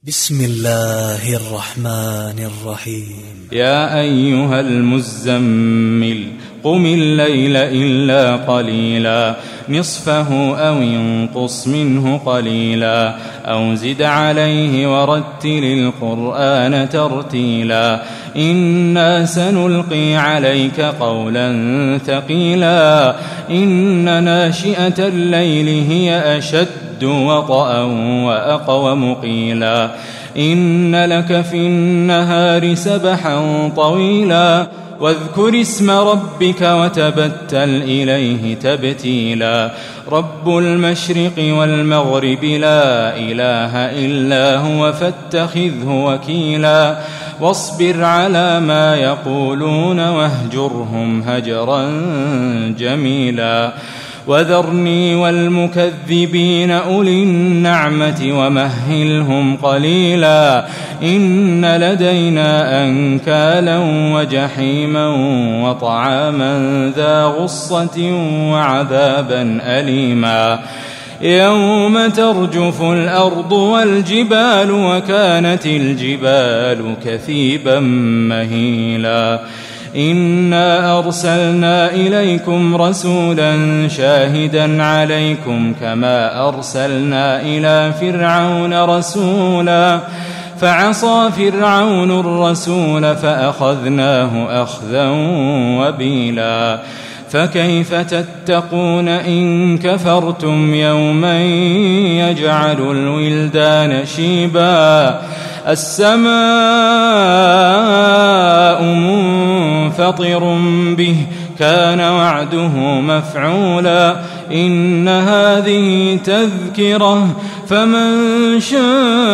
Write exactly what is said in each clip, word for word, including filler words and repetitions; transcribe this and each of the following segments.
بسم الله الرحمن الرحيم. يا أيها المزمل قم الليل إلا قليلا نصفه أو انقص منه قليلا أو زد عليه ورتل القرآن ترتيلا إنا سنلقي عليك قولا ثقيلا إن ناشئة الليل هي أشد وطئا وأقوم قيلا إن لك في النهار سبحا طويلا واذكر اسم ربك وتبتل إليه تبتيلا رب المشرق والمغرب لا إله إلا هو فاتخذه وكيلا واصبر على ما يقولون واهجرهم هجرا جميلا وذرني والمكذبين أولي النعمة ومهلهم قليلا إن لدينا أنكالا وجحيما وطعاما ذا غصة وعذابا أليما يوم ترجف الأرض والجبال وكانت الجبال كثيبا مهيلا إنا أرسلنا إليكم رسولا شاهدا عليكم كما أرسلنا إلى فرعون رسولا فعصى فرعون الرسول فأخذناه أخذا وبيلا فكيف تتقون إن كفرتم يوما يجعل الولدان شيبا السماء منفطر به كان وعده مفعولا إن هذه تذكرة فمن شاء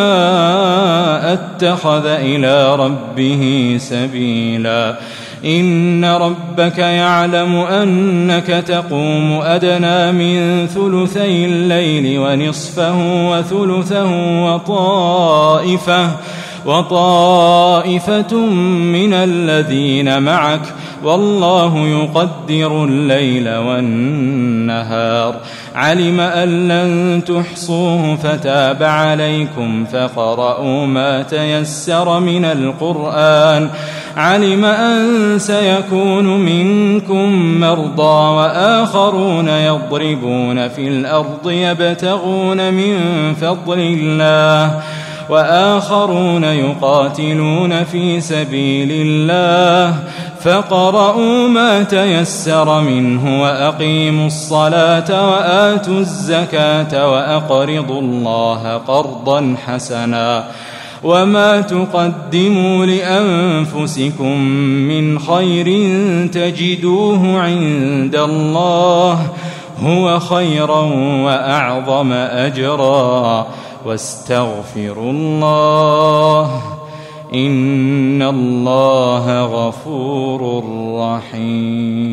اتخذ إلى ربه سبيلا إن ربك يعلم أنك تقوم أدنى من ثلثي الليل ونصفه وثلثه وطائفة وطائفة من الذين معك والله يقدر الليل والنهار علم أن لن تحصوه فتاب عليكم فقرؤوا ما تيسر من القرآن علم أن سيكون منكم مرضى وآخرون يضربون في الأرض يبتغون من فضل الله وآخرون يقاتلون في سبيل الله فقرؤوا ما تيسر منه وأقيموا الصلاة وآتوا الزكاة وأقرضوا الله قرضا حسنا وما تقدموا لأنفسكم من خير تجدوه عند الله هو خيرا وأعظم أجرا واستغفروا الله إن الله غفور رحيم.